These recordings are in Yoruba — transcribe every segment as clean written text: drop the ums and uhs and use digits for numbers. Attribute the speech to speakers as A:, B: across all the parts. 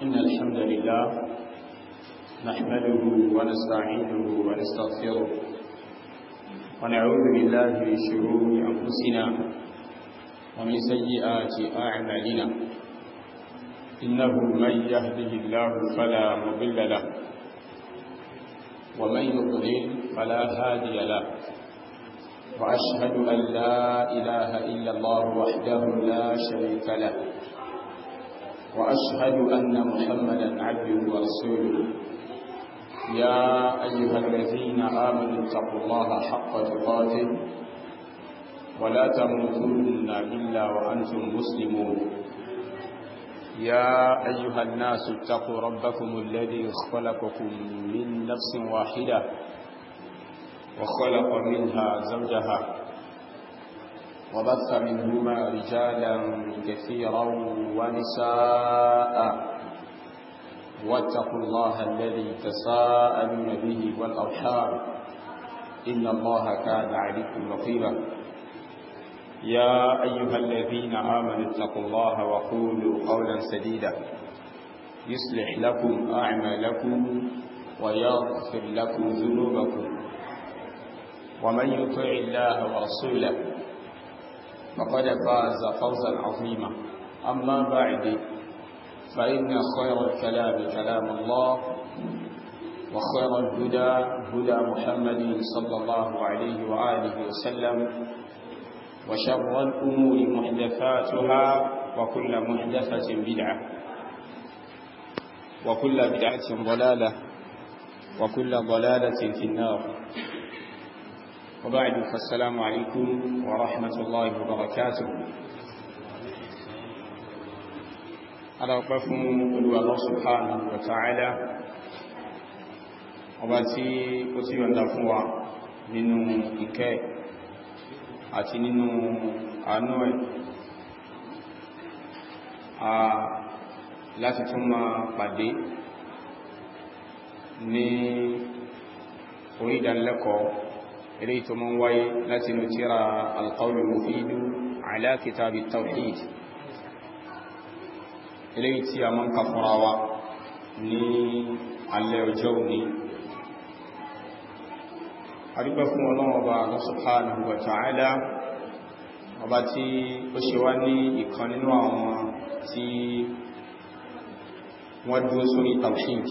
A: إن الحمد لله نحمده ونستعينه ونستغفره ونعوذ بالله من شرور أنفسنا ومن سيئات أعمالنا إنه من يهده الله فلا مضل له ومن يضلل فلا هادي له وأشهد أن لا إله إلا الله وحده لا شريك له وأشهد أن محمدا عبده ورسوله يا أيها الذين آمنوا اتقوا الله حق تقاته ولا تموتن إلا وأنتم مسلمون يا أيها الناس اتقوا ربكم الذي خلقكم من نفس واحدة وخلق منها زوجها وبث منهما رجالا كثيرا ونساء واتقوا الله الذي تساءلون به والأرحام إن الله كان عليكم رقيبا يا أيها الذين آمنوا اتقوا الله وقولوا قولا سديدا يصلح لكم أعمالكم ويغفر لكم ذنوبكم ومن يطع الله ورسوله فقد فاز فوزا عظيما أما بعد فإن خير الكلام كلام الله وخير الهدى هدى محمد صلى الله عليه وآله وسلم وشر الأمور محدثاتها وكل محدثة بدعة وكل بدعة ضلالة وكل ضلالة في النار وبعد فالسلام عليكم ورحمة الله وبركاته على وقفهم الله سبحانه وتعالى وباتي أتي وندفوا من إكاء أتي ننو أنوي لا تتم قدي ni orídàn lẹ́kọ̀ọ́ ilé tó mọ́ wáyé láti nù tíra alqawl al-mufid ala kitab at-tawhid ilé tí a mọ́ ń kàfúnrawa ní alẹ́ ọjọ́ òní adúgbẹ́ fún Ọlọ́run Ọba subhanahu wa ta'ala ọba tí ó ṣe wá ní ìkan nínú àwọn tí wọ́n dúró sórí tawhid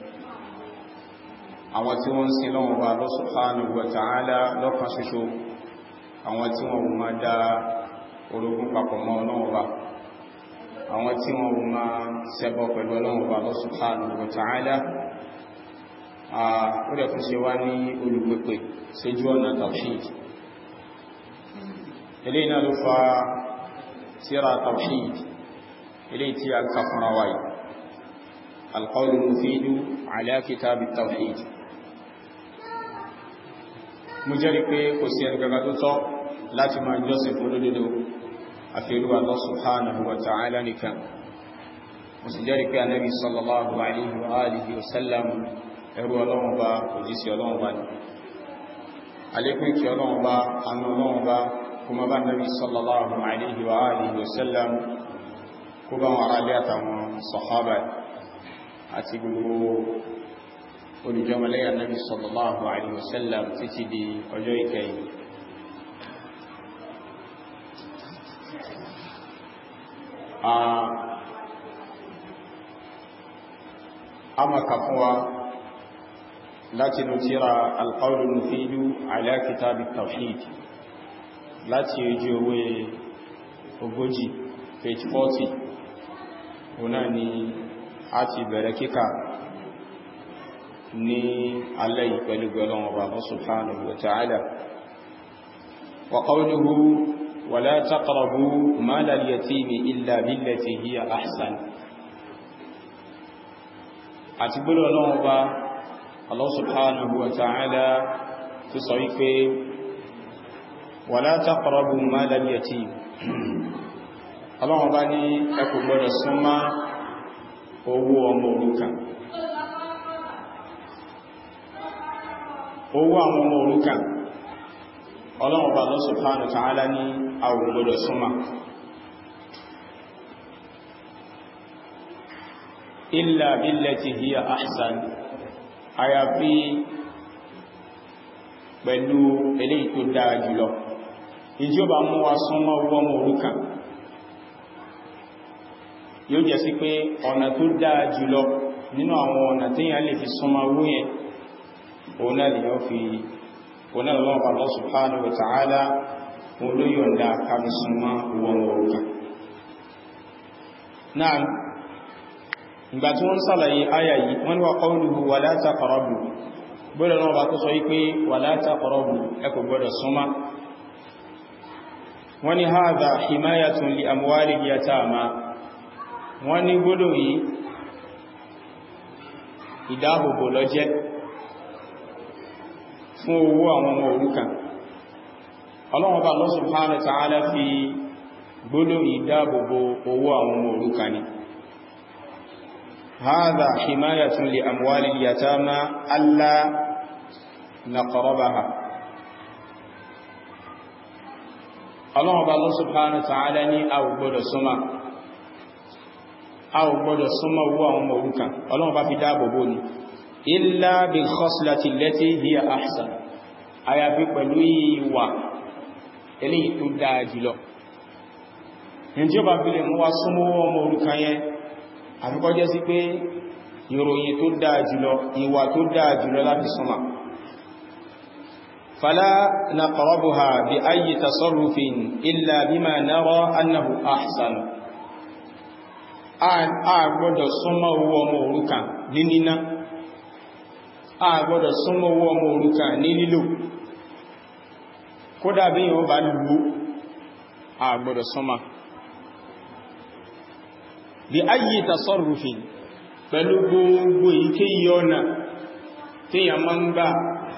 A: àwọn tí wọ́n sin lọ́wọ́ Ọba subhanahu wa ta'ala lọ́kan ṣoṣo àwọn tí wọ́n máa dá orogún papọ̀ mọ́ Ọlọ́run Ọba àwọn tí wọ́n máa ṣẹbọ pẹ̀lú Ọlọ́run Ọba subhanahu wa ta'ala ó dẹ̀ fún ṣe wá ní olùpẹ̀pẹ̀ síjú ọ̀nà tawhid eléyìí náà ló fa tírà tawhid eléyìí tí a kà fúnra wáyé alqawl al-mufid ala kitab at-tawhid mo jẹ́rìí pé kò sí ẹni gaga tó tọ́ láti máa jọ́sìn fún lódodo àfẹ́lú Allah subhanahu wa ta'ala nìkan mo sì jẹ́rìí pé Ànábì sallallahu alaihi wa alihi wa sallam ẹrú Ọlọ́run Ọba òjíṣẹ́ Ọlọ́run Ọba ni alékún kí Ọlọ́run Ọba anú Ọlọ́run Ọba kuma bá Ànábì sallallahu alaihi wa alihi wa sallam kó bá wọn ará lé àtàwọn sàhábà àti gbogbo olùjọmọlẹ́yà Nabi sallallahu alaihi wasallam títí di ọjọ́ ìkẹyìn. A maka fún wa láti nù tírà al-qawl al-mufid ala kitab at-tawhid láti ojú owó ogójì page 40 ọ̀nà ni a ti bẹ̀rẹ̀ kíkà ní alẹ́ ìpẹ̀lú Ọlọ́run Ọba subhanahu wa ta'ala wa qawluhu wa la taqrabu mala al-yatimi illa billati hiya ahsan àti gbọ́lọ̀ Ọlọ́run Ọba Allah subhanahu wa ta'ala tó sọ wípé wa la taqrabu mala al-yatim Ọlọ́run Ọba ní ẹ kò gbọ́dọ̀ súnmọ́ owó ọmọ òrukàn owó àwọn ọmọ òrukàn Ọlọ́run Ọba Allah subhanahu wa ta'ala ní a ò gbọ́dọ̀ súnmọ́ illa billati hiya ahsan àyàfi pẹ̀lú eléyìí tó dáa jùlọ ìjí ó bá mú wa súnmọ́ owó ọmọ òrukàn yóò jẹ́ sí pé ọ̀nà tó dáa jùlọ nínú àwọn ọ̀nà tí yàn lè fi súnmọ́ owó yẹn òun náà lè yóò fi òun náà lọ́wọ́ Allah subhanahu wa ta'ala òun ló yọ̀ǹda kábi súnmọ́ owó ọmọ òrukàn. náà ìgbà tí wọ́n sàlàyé áyà yìí wọ́n wá qawluhu wala taqrabu gbọ́dọ̀ náà bá tó sọ wípé wala taqrabu ẹ kò gbọ́dọ̀ súnmọ́ wọ́n ní hadha himayatun li amwalil yatama wọ́n ní gbọ́dọ̀ yìí ìdáàbòbò ló jẹ́ fún owó àwọn ọmọ òrukàn Ọlọ́hun Ọba Allah subhanahu wa ta'ala fi gbọ́dọ̀ ìdáàbòbò owó àwọn ọmọ òrukàn ni هذا حماية لأموال اليتامى ألا نقربها الله سبحانه وتعالى أو gbọ́dọ̀ súnmọ́ owó àwọn ọmọ òrukàn Ọlọ́run bá fi dáàbòbò ní إلا بالخصلة التي هي أحسن àyàfi pẹ̀lú ìwà eléyìí tó dáa jùlọ ní tí ó bá fi lè mú wa súnmọ́ owó ọmọ òrukàn yẹn àfikọ́ jẹ́ sí pé ìròyìn tó dáa jùlọ ìwà tó dáa jùlọ láti súnmọ́ fala naqrabuha bi ayyi tasarrufin illa bima nara annahu ahsan a gbọ́dọ̀ súnmọ́ owó ọmọ òrukàn ní níná a gbọ́dọ̀ súnmọ́ owó ọmọ òrukàn ní lílò kódà bí yíò bá lù a gbọ́dọ̀ súnmọ́ bí ayyi tasarrufin pẹ̀lú gbogbo ìkéyìí ọ̀nà tí yà máa ń gbà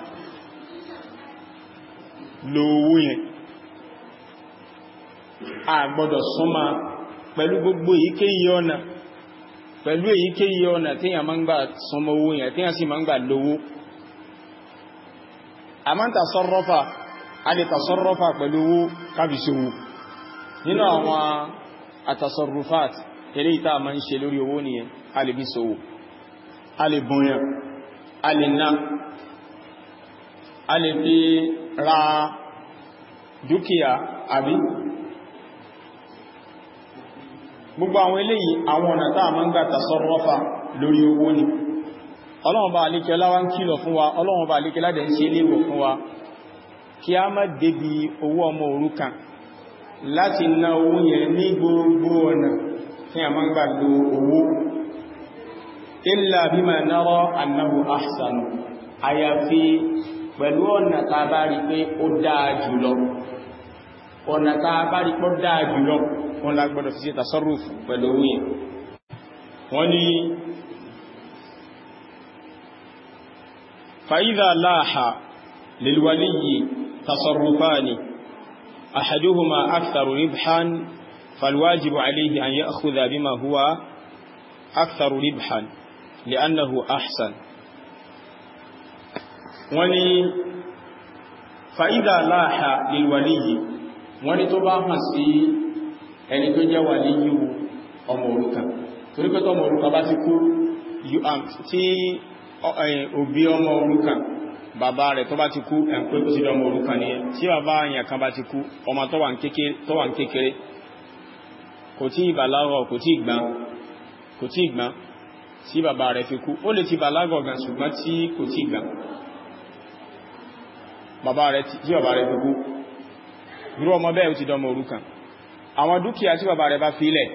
A: lówó yẹn a gbọ́dọ̀ súnmọ́ pẹ̀lú gbogbo ìkéyìí ọ̀nà tí yà máa ń gbà súnmọ́ owó yẹn tí yà sì máa ń gbà lówó a máa ń tasarrufa a lè tasarrufa pẹ̀lú owó kábíṣòwò nínú àwọn atasarrufat eré ìta ma ń ṣe lórí owó nìyẹn a lè bí sówó a lè bùnyàn a lè ná a lè fi ra dúkìá àbí gbogbo àwọn eléyìí àwọn ọ̀nà táà ma ń gbà tasarrufa lórí owó ni Ọlọ́run bá alékẹ́ láwá ń kìlọ̀ fún wa Ọlọ́run bá alékẹ́ ládẹ̀ ń ṣe léèwọ̀ fún wa kí a má débi owó ọmọ òrukàn láti ná owó yẹn ní gbogbo ọ̀nà tí a máa ń gbà lo owó illa bima nara annahu ahsanu àyàfi pẹ̀lú ọ̀nà tá bá rí pé ó dáa jùlọ ọ̀nà tá bá rí pé ó dáa jùlọ wọn la gbọ́dọ̀ fi ṣe tasarruf pẹ̀lú owó yẹn wọ́n ní fa idha laha lil waliyyi tasarrufani ahaduhuma aktharu ribhan فالواجب عليه أن يأخذ بما هو أكثر ربحا لأنه أحسن وني فإذا لاح للولي وني تباها سي ẹni tó jẹ́ wàlíyù ọmọ òrukàn torí pé tọ́mọ òrukàn bá ti kú tí òbí ọmọ òrukàn bàbá rẹ̀ tó bá ti kú ẹ̀pẹ́ kó sí ọmọ òrukàn ní ẹ tí bàbá àyàn kan bá ti kú ọmọ tó wà ń kékeré kò tí ìbàlágọ̀ kò tí ìgbọ́n tí bàbá rẹ̀ fi kú ó lè ti bàlágọ̀ gan ṣùgbọ́n tí kò tí ìgbọ́n tí bàbá rẹ̀ fi kú irú ọmọ bẹ́ẹ̀ ó ti dọmọ òrukàn àwọn dúkìá tí bàbá rẹ̀ bá filẹ̀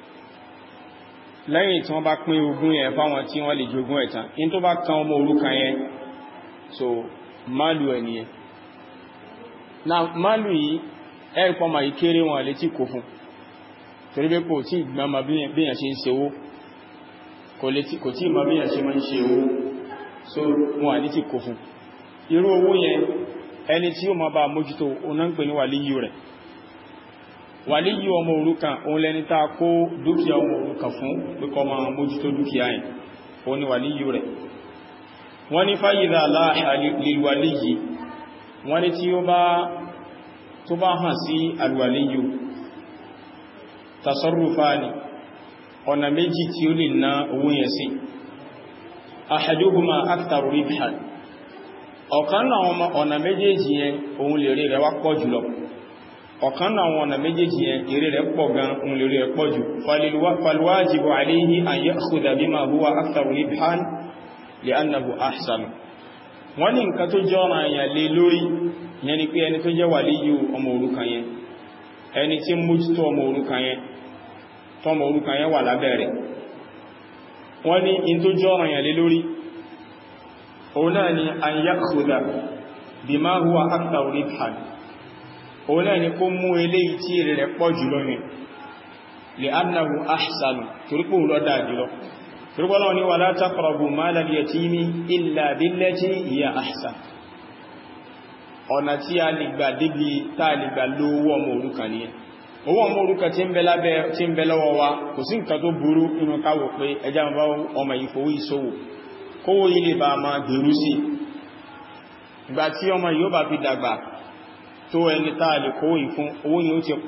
A: lẹ́yìn tí wọ́n bá pín ogún yẹn fáwọn tí wọ́n lè jogún ẹ̀tàn in tó bá kan ọmọ òrukàn yẹn so máàlù ẹniyẹn na máàlù yìí ẹ̀rùpọ̀ ma ìkéré wọn lè tí kò fún torí pé kò tí ìgbọ́n ma bíyàn ṣe ń ṣe owó kò tí ìmọ̀ bíyàn ṣe máa ń ṣe owó so wọn à ní tí kò fún irú owó yẹn ẹni tí ó ma bá mójútó oná ń pè ní wàlíyù rẹ̀ wàlíyù ọmọ òrukàn òun lẹni tá kó dúkìá ọmọ òrukàn fún pípọ́ ma mójútó dúkìá yẹn òun ni wàlíyù rẹ̀ wọ́n ní fáyidà láàá lilwàlíyì wọ́n ní tí tó bá hàn sí alwàlíyù tasarrufani ọ̀nà méjì tí ó lè ná owó yẹn sí ahaduhuma aktharu ribhan ọ̀kan náà ọ̀nà méjèèjì yẹn òun lè rí rẹ̀ wá pọ̀ jùlọ ọ̀kan náà ọ̀nà méjèèjì yẹn èrè rẹ̀ pọ̀ gan òun lè rí rẹ̀ pọ̀ jù falwajibu alayhi an ya'khudha bima huwa aktharu ribhan li'annahu ahsan wọ́n ní nǹkan tó jẹ́ ọ̀ràn àyàn lé lórí yẹn ni pé ẹni tó jẹ́ wàlíyù ọmọ òrukàn yẹn ẹni tí mójútó ọmọ òrukàn yẹn tọ́mọ òrukàn yẹn wà lábẹ́ rẹ̀ wọ́n ní in tó jẹ́ ọ̀ràn àyàn lé lórí òun náà ni an ya'khudha bima huwa aktharu ribhan òun náà ni kó mú eléyìí tí èrè rẹ̀ pọ̀ jùlọ yẹn li'annahu ahsan torípò lọ dáa jùlọ torípò ní wala taqrabu mala al-yatimi illa billati hiya ahsan ọ̀nà tí a lè gbà débi táà lè gbà lówó ọmọ òrukàn nìyẹn owó ọmọ òrukàn tí ń bẹ lọ́wọ́ wa kò sí nǹkan tó burú inú káwò pé ẹjá bá ọmọ ìfowó ìṣòwò kówó ilé bá máa gbèrú sí ìgbà tí ọmọ yóò bá fi dàgbà tó ẹni táà lè kówó ìfún owó yóò ti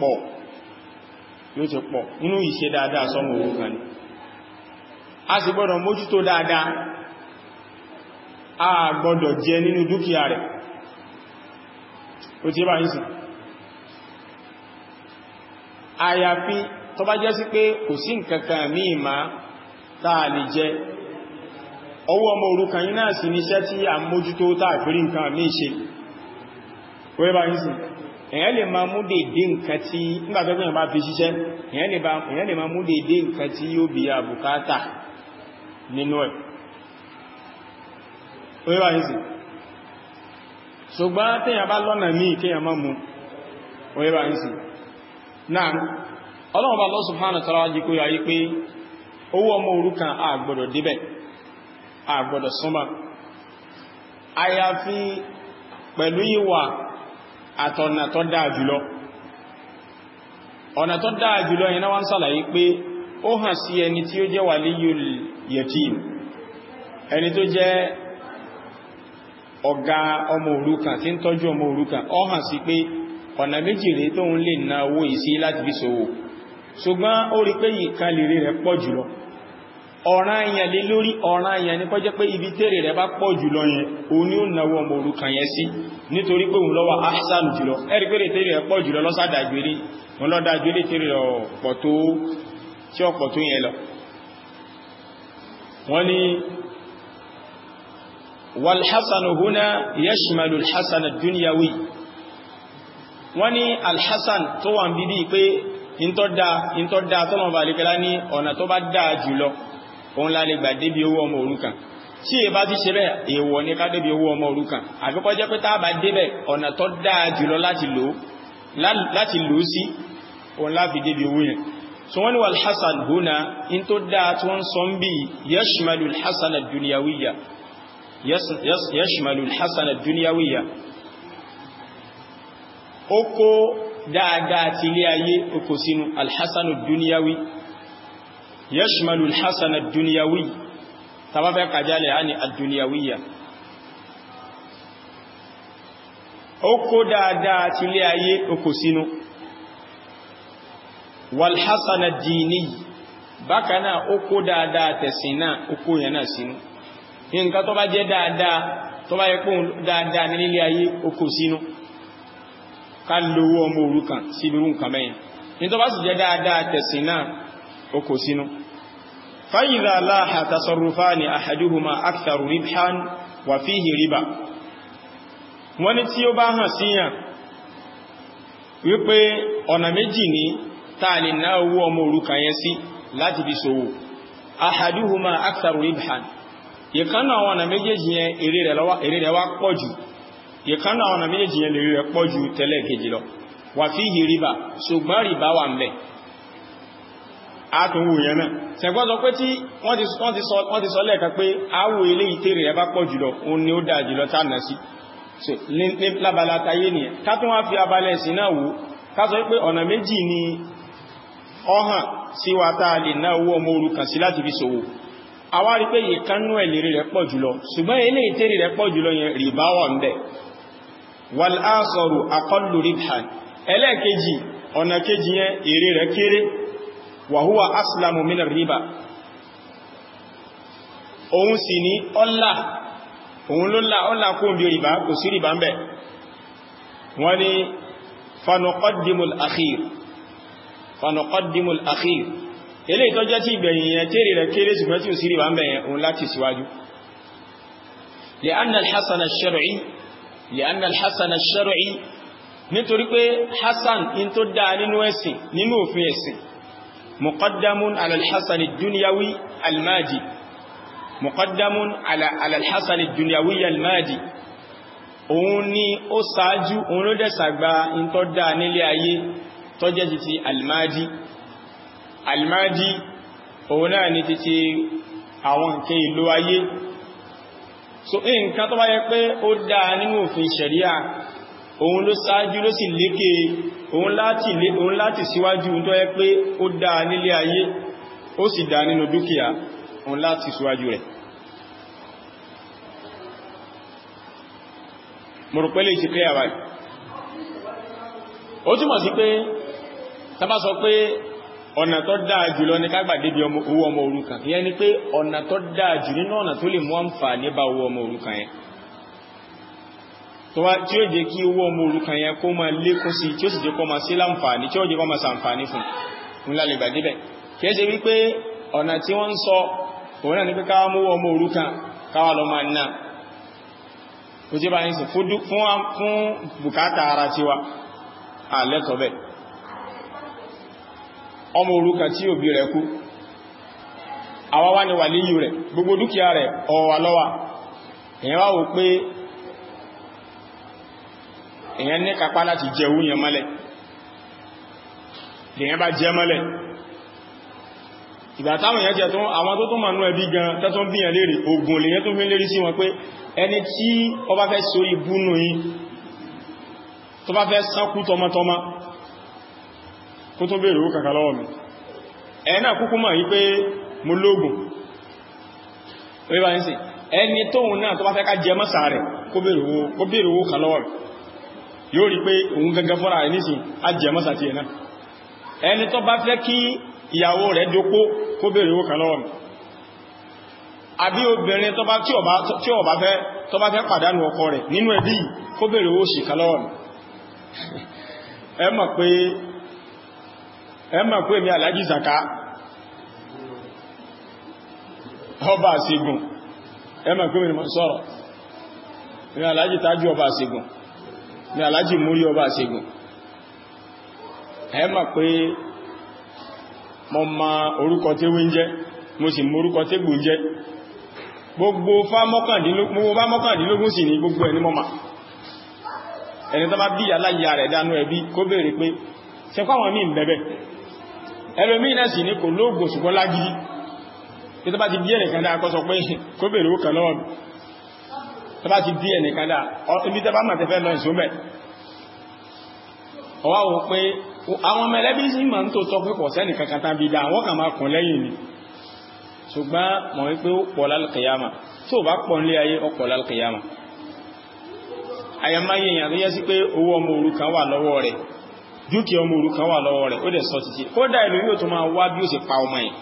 A: pọ̀ nínú ìṣe dáadáa sọmọ òrukàn ni a sì gbọ́dọ̀ mójútó dáadáa a gbọ́dọ̀ jẹ nínú dúkìá rẹ̀ ó ti bá ń sì àyàfi tó bá jẹ́ sí pé kò sí nǹkankan míì máa táà lè jẹ owó ọmọ òrukàn yìí náà sì níṣẹ́ tí a mójútó táàfírí nǹkan míì ṣe ó bá ń sì èyàn lè máa mú dédé nǹkan tí nígbàtọ́gbìyàn bá fi ṣiṣẹ́ èyàn lè máa mú dédé nǹkan tí yóò bí i bùkátà nínú ẹ̀ ó bá ń sì ṣùgbọ́n tíyàn bá lọ́nà míì kíyàn máa mú orí bá ń sì náà ọlọ́run bá Allah subhanahu wa ta'ala jí kó yà yí pé owó ọmọ òrukàn a gbọ́dọ̀ débẹ̀ a gbọ́dọ̀ súnmọ́ àyàfi pẹ̀lú ìwà àtọ̀nà tó dáa jùlọ ọ̀nà tó dáa jùlọ yẹn náà wọ́n sàlàyé pé ó hàn sí ẹni tí ó jẹ́ waliyul yatim ẹni tó jẹ́ ọ̀gá ọmọ òrukàn tí ń tọ́jú ọmọ òrukàn ó hàn sí pé ọ̀nà méjì rẹ̀ tó ń lè ná owó ìsí láti fi ṣòwò ṣùgbọ́n ó rí pé ìkan lè rẹ̀ pọ̀ jùlọ ọ̀ràn èèyàn lé lórí ọ̀ràn èèyàn ní kó jẹ́ pé ibi tẹ́rẹ̀ rẹ̀ bá pọ̀ jùlọ yẹn òun ni ó náwó ọmọ òrukàn yẹn sí nítorí pé òun ló wà ahsan jùlọ ẹ̀rí pé tẹ́rẹ̀ rẹ̀ pọ̀ jùlọ lọ́sàdàgbélé wọn lọ́dàgbélé tẹ́rẹ̀ rẹ̀ ọ̀pọ̀ tó yẹn lọ wọ́n ni والحسن هنا يشمل الحسن الدنيوي wọ́n ní alhassan tó wà ń bíbí pé in tó dá tọ́lọ̀ bá lè kẹ́lá ní ọ̀nà tó bá dáa jùlọ òun la lè gbà débi owó ọmọ òrukàn tí è bá ti ṣe bẹ́ èèwọ̀ ní ká débi owó ọmọ òrukàn àfikọ́ jẹ́ pé tá bá débẹ̀ ọ̀nà tó dáa jùlọ láti lò sí òun láfi débi owó yẹn so wọ́n ní walhassan huna in tó dáa tí wọ́n sọ ń bí yashmalu alhassan ad-dunyawiyya yashmalu alhassan ad-dunyawiyya ó kó dáadáa ti ilé ayé oko sínú alhassanu duniyawi yashmalu alhassanu duniyawi tàbá fẹ́ kàjálẹ̀ á ní àdúniyàwíyà ó kó dáadáa ti ilé ayé oko sínú walhassanu dini bákanáà ó kó dáadáa tẹ̀sìn náà ó kó yẹn náà sínú nǹkan tó bá jẹ́ dáadáa tó bá yẹ kó dáadáa ní ilé ayé oko sínú ká lówó ọmọ òrukàn sí irú nǹkan mẹ́yìn ní tó bá sì jẹ́ dáadáa tẹ̀sìn náà ó kò sínú فإذا لاح تصرفان أحدهما أكثر ربحا وفيه ربا wọ́n ní tí ó bá hàn síyàn wípé ọ̀nà méjì ní táà lè ná owó ọmọ òrukàn yẹn sí láti fi ṣòwò أحدهما أكثر ربحا ìkànnà àwọn ọ̀nà méjèèjì yẹn èrè rẹ̀ wá pọ̀ jù ìkànnà àwọn ọ̀nà méjèèjì yẹn lè rẹ̀ pọ̀ jù tẹ́lẹ̀ kejì lọ وفيه ربا ṣùgbọ́n rìbá wà ń bẹ àtúnwò yẹn náà ṣẹ̀gbọ́n sọ pé tí wọ́n ti sọ lẹ́ẹ̀kan pé àwò ilé ìtẹ́rẹ̀ rẹ̀ bá pọ̀ jùlọ òun ni ó dáa jùlọ tánà sí lábala tayé nìyẹn ká tún wá fi abalẹ̀ sí náà wò ká sọ pé ọ̀nà méjì ni ọ̀hàn sí wa táa lè ná owó ọmọ òrukàn sí láti fi ṣòwò àwa rí pé ìkannú ẹ̀lẹ́rẹ̀ rẹ̀ pọ̀ jùlọ ṣùgbọ́n ilé ìtẹ́rẹ̀ rẹ̀ pọ̀ jùlọ yẹn rìbá wà ń bẹ wal akharu aqallu ribhan ẹlẹ́ẹ̀kejì ọ̀nà kejì yẹn èrè rẹ̀ kéré wa huwa aslamu min ar-riba òun sì ní òun ló ọlá kó bí rìbá kò sí rìbá ń bẹ̀ wọ́n ni fanuqaddimul akhir ilé ìtọ́jẹ́ tí ìgbẹ̀yìn yẹn tèrè rẹ̀ kéré ṣùgbọ́n tí ò sí rìbá ń bẹ̀ yẹn òun láti síwájú li'anna al-hasan ash-shar'i nítorí pé hasan in tó dáa nínú ẹ̀sìn nínú òfin ẹ̀sìn muqaddamun ala al-hasan ad-dunyawi al-madi muqaddamun ala al-hasan ad-dunyawi al-madi òun ni ó sáájú òun ló dẹ̀ sàgbà in tó dáa nílé ayé tó jẹ́ títí al-madi òun náà ni títí àwọn nǹkan ìlò ayé so nǹkan tó bá yẹ pé ó dáa nínú òfin ṣẹ̀ríà òun ló sáájú ló sì lékè òun láti síwájú tó yẹ pé ó dáa nílé ayé ó sì dáa nínú dúkìá òun láti síwájú rẹ̀ mo rò pẹ́lẹ̀ ìṣẹ́kẹ́ àwáyé ó túnmọ̀ sí pé tàbá sọ pé ọ̀nà tó dáa jùlọ ní ká gbà débi owó ọmọ òrukàn ìyẹn ni pé ọ̀nà tó dáa jù nínú ọ̀nà tó lè mú àǹfààní bá owó ọmọ òrukàn yẹn tí ó jẹ́ kí owó ọmọ òrukàn yẹn kó máa lékún sí tí ó sì jẹ́ kó máa sí láǹfààní tí ó jẹ́ kó máa ṣàǹfààní fún lálẹ́ gbà débẹ̀ kìí ṣe wípé ọ̀nà tí wọ́n ń sọ òun náà ní pé káwà mú ọmọ òrukàn káwà lọ máa ná ó jẹ́ bá ń sìn fún bùkátà ara tiwa àlẹ́tọ̀ bẹ́ẹ̀ ọmọ òrukàn tí òbí rẹ̀ kú àwa wá ní wàlíyù rẹ̀ gbogbo dúkìá rẹ̀ ọwà lọ́wà èyàn wá wò pé èyàn ní kápá láti jẹ owó yẹn mọ́lẹ̀ lèyàn bá jẹ mọ́lẹ̀ ìgbà táwọn èyàn jẹ́ tó àwọn tó tún ma nú ẹbí gan tẹ́tún bí yẹn lérí ogun lèyàn tó fi lérí sí wọn pé ẹni tí ó bá fẹ́ so ibú nù yí tó bá fẹ́ sánkú tọmọtọmọ kó tó bèèrè owó kàkà lọ́wọ́ mi ẹ̀nà kúkú mọ̀ yí pé mo lóògùn ẹni tóhun náà tó bá fẹ́ ká jẹ mọ́sà rẹ̀ kó bèèrè owó kà lọ́wọ́ rẹ̀ yóò rí pé òun gẹ́gẹ́ fọ́nà rẹ̀ nísìn á jẹ mọ́sà ti ẹ̀nà ẹni tó bá fẹ́ kí ìyàwó rẹ̀ dópó kó bèèrè owó kà lọ́wọ́ mi àbí obìnrin tó bá fẹ́ pàdánù ọkọ rẹ̀ nínú ẹbí kó bèèrè owó sì kà lọ́wọ́ mi ẹ mọ̀ pé mi Àlájì Zaka ọba àṣìgùn ẹ mọ̀ pé mi sọ̀rọ̀ mi Àlájì Tájú ọba àṣìgùn mi Àlájì Múrí ọba àṣìgùn ẹ mọ̀ pé mo ma orúkọ tí wí ń jẹ́ mo sì mọ orúkọ tí gbò ń jẹ́ gbogbo fá mọ́kàndínlógún sì ní gbogbo ẹni mọ́mà ẹni tó bá bí aláyà rẹ̀ dánú ẹbí kó bèèrè pé ṣe fáwọn mí ń bẹ̀bẹ̀ ẹlòmí náà sì ní kò lóògùn ṣùgbọ́n lágídí tí tó bá ti bí ẹnìkan dáa kọ́ sọ pé kó bèèrè ó kàn lọ́wọ́ tó bá ti bí ẹnìkan dáa ibi tẹ́ bá mọ̀ tẹ́fẹ́ lọ ìṣúmẹ̀ ọwá wo pé àwọn mẹ́lẹ́bí sí ma ń tó tọ́ pé pọ̀ sẹ́nì kankan tán bí dáa wọ́n kà máa kùn lẹ́yìn ni ṣùgbọ́n mọ̀ wípé ó pọ̀ lálùkìyàmà tó bá pọ̀ nílé ayé ó pọ̀ lálùkìyàmà àyàmáyé èèyàn tó yẹ sí pé owó ọmọ òrukàn wà lọ́wọ́ rẹ̀ dúkìá ọmọ òrukàn wà lọ́wọ́ rẹ̀ ó dẹ̀ sọ títí kódà ìlú yóò tó máa wá bí ó ṣe pa ọmọ yẹn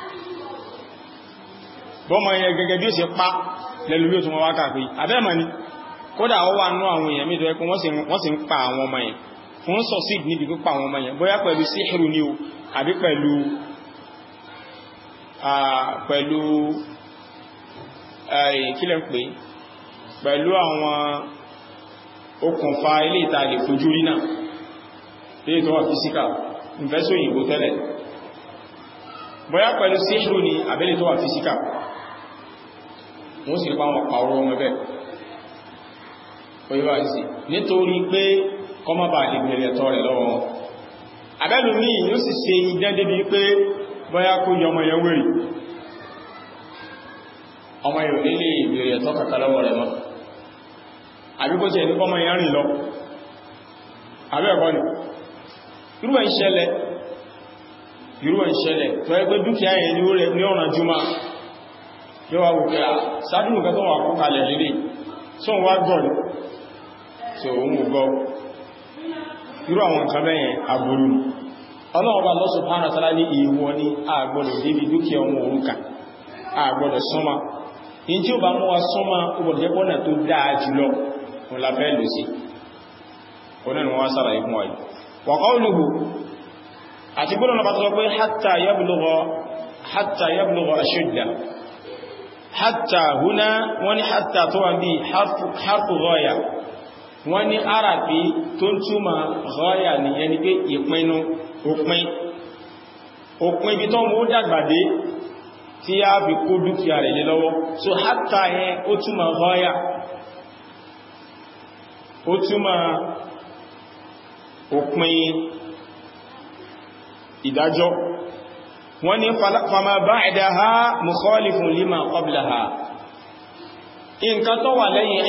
A: bọ́mọ yẹn gẹ́gẹ́ bí ó ṣe pa lẹ́lú yóò tó máa wá káàkiri abẹ́mọ̀ ni kódà ó wà nú àwọn èèyàn mìíràn ẹkùn wọ́n sì ń pa àwọn ọmọ yẹn fún succeed níbi pípa àwọn ọmọ yẹn bóyá pẹ̀lú síhìrù ni o àbí pẹ̀lú kílẹ̀ ń pè pẹ̀lú àwọn okùnfà ilé ìta lè fojú rí náà ilé tó wà physical ìfẹ́sò òyìnbó tẹ́lẹ̀ bóyá pẹ̀lú síhìrù ni àbẹ́lẹ̀ tó wà physical wọ́n sì pa wọn pàwọ́ ọmọ ẹbẹ̀ òyíwá sí nítorí pé kọmọ́bà lè bèèrè ẹ̀tọ́ rẹ̀ lọ́wọ́ wọn àbẹ́lù ní yóò sì ṣe idán débi pé bóyá kó yọ ọmọ yẹn wèrè ọmọ yẹn nílé ìbèèrè ẹ̀tọ́ kàkà lọ́wọ́ rẹ̀ mọ́ àbíkó tí ẹni kọmọ yẹn rìn lọ àbẹ́ẹ̀kọ́ ni irú ẹ̀ ń ṣẹlẹ̀ tó ẹgbẹ́ dúkìá yẹn ní ọ̀nà jùmọ́ yóò wá wùkẹ́ sádùn nǹkan tó wà kó kalẹ̀ lílé sóhun wá gọ́ ní so ohun gọ́ irú àwọn nǹkan bẹ́yẹn aburú Ọlọ́run Allah subhanahu wa ta'ala ní ìwọ ni a gbọ́dọ̀ débi dúkìá ọmọ òrukàn a gbọ́dọ̀ súnmọ́ in tí ó bá mú wa súnmọ́ ọgbọ̀dẹ̀pọ̀nà tó dáa jùlọ fún láfẹ́ lò sí onáà wọ́n sára ikú wáyé wa qawluhu àti gbọ́nà bá tọ́ pé hatta yablugha ashudda hatta huna wọ́n ni hatta tó wà bí harfu ghaya wọ́n ni arafi tó ń túmọ̀ ghaya ní ẹni pé ìpinnu òpin ibi tó mú dàgbàdé tí a fi kó dúkìá rẹ̀ lé lọ́wọ́ so hatta yẹn ó túmọ̀ ghaya ó túmọ̀ òpin ìdájọ́ wọ́n ní fama ba'daha mukhalifun lima qablaha nǹkan tó wà lẹ́yìn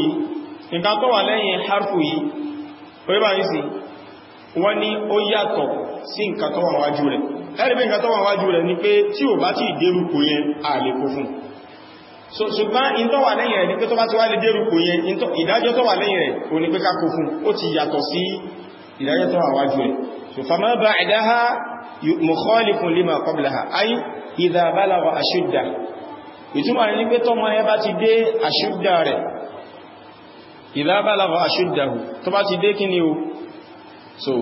A: harfu yìí orí bá ní sí wọ́n ní ó yàtọ̀ sí nǹkan tó wà wájú rẹ̀ ẹ̀rẹ́bẹ̀ nǹkan tó wà wájú rẹ̀ ni pé tí ò bá ti dérúkọ yẹn a lè kó fún so ṣùgbọ́n in tó wà lẹ́yìn rẹ̀ ni pé tó bá ti wá lè dérúkọ yẹn ìdájọ́ tó wà lẹ́yìn rẹ̀ ò ní pé ká kó fún ó ti yàtọ̀ sí ìdájọ́ tó wà wájú rẹ̀ so fama ba'daha mukhalifun lima qablaha ay idha balagha ashudda ìtumọ̀ ní pé tọ́mọ ẹ bá ti dé ashudda rẹ̀ idha balagha ashuddahu tó bá ti dé kí ni o so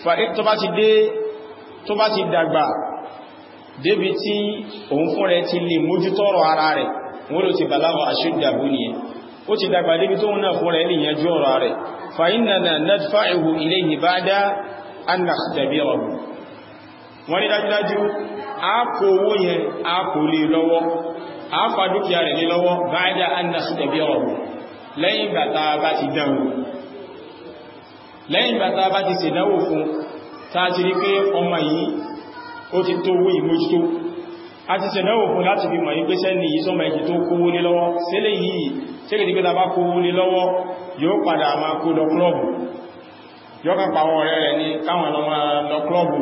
A: tó bá ti dàgbà débi tí òun fún rẹ̀ ti lè mójútọ́rọ̀ ara rẹ̀ wọ́n ló ti balagha ashuddahu nìyẹn ó ti dàgbà débi tó náà fún rẹ̀ lè yanjú ọ̀rọ̀ rẹ̀ fa innana nadfa'uhu ilayhi ba'da an nakhtabirahu wọ́n ní dájúdájú a kó owó yẹn a kó lè lọ́wọ́ a fa dúkìá rẹ̀ lé lọ́wọ́ ba'da an nakhtabirahu lẹ́yìn bàtà bá ti dánwò lẹ́yìn bàtà bá ti ṣèdánwò fún tààtì rí pé ọmọ yìí ó ti tó owó ìmójútó a ti ṣèdánwò fún láti fi mọ̀ yí pé sẹ́ni yìí sọ́mọ ẹ̀jì tó kówó lé lọ́wọ́ sílẹ̀ yìí sílẹ̀ tí pé ta bá kówó lé lọ́wọ́ yóò padà máa kó lọ klọ́ọ̀bù yọ́kàn pàwọn ọ̀rẹ́ rẹ̀ ní káwọn lọ máa lọ klọ́ọ̀bù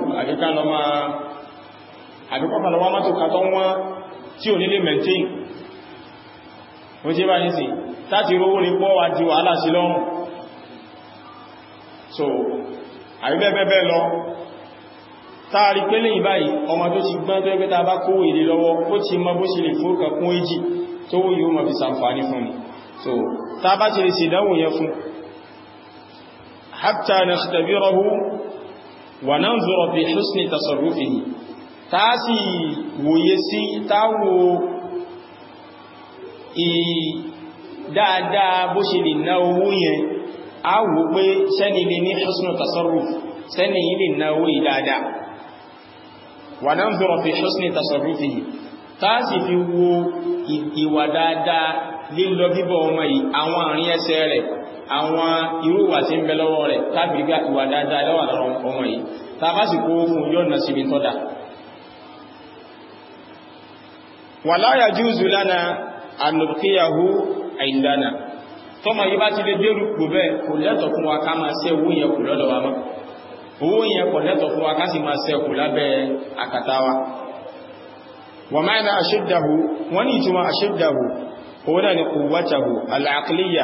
A: àbíkọ́kà lọ wá mọ́tò kàtọ́ wọ́n tí ò nílé maintain wọ́n tí bá ní sí láti rówó ní pọ́ wá di wàhálà sí lọ́rùn so àríbẹ́bẹ́bẹ́ lọ táàrí pé lẹ́yìn báyìí ọmọ tó ti gbọ́n tó ẹgbẹ́ ta bá kówó èdè lọ́wọ́ ó ti mọ bó ṣe lè fókà kún èjì tó wó yóò mọ̀ fi sàǹfàní fún mi so tá bá ti lè ṣe ìdánwò yẹn fún hatta nakhtabirahu wa nanzura fi husni tasarrufihi tàásì wòye sí táwò dáadáa bó ṣe lè ná owó yẹn a wò pé sẹ́ni lè ní husnu tasarruf sẹ́ni yìí lè ná owó yìí dáadáa wa nanzura fi husni tasarrufihi tàásì fi wo ìwà dáadáa lílọ bíbọ̀ ọmọ yìí àwọn àrin ẹsẹ̀ rẹ̀ àwọn irú wà tí ń bẹ lọ́wọ́ rẹ̀ tàbí ìwà dáadáa lọ́wọ́ ọmọ yìí tàbá sì kó fún yọ́nà síbi tọ́dá wala yajuzu lana an nubqiyahu indana tọ́mọ yí bá ti lè dérú pò bẹ́ẹ̀ kò lẹ́tọ̀ fún wa ká máa ṣẹ́ owó yẹn kù lọ́dọ̀ wa mọ́ owó yẹn kò lẹ́tọ̀ fún wa ká sì máa ṣẹ́ kù lábẹ́ àkàtà wa wa ma'na ashuddahu wọ́n ní ìtumọ̀ ashuddahu òun náà ni quwwatahu al-aqliyya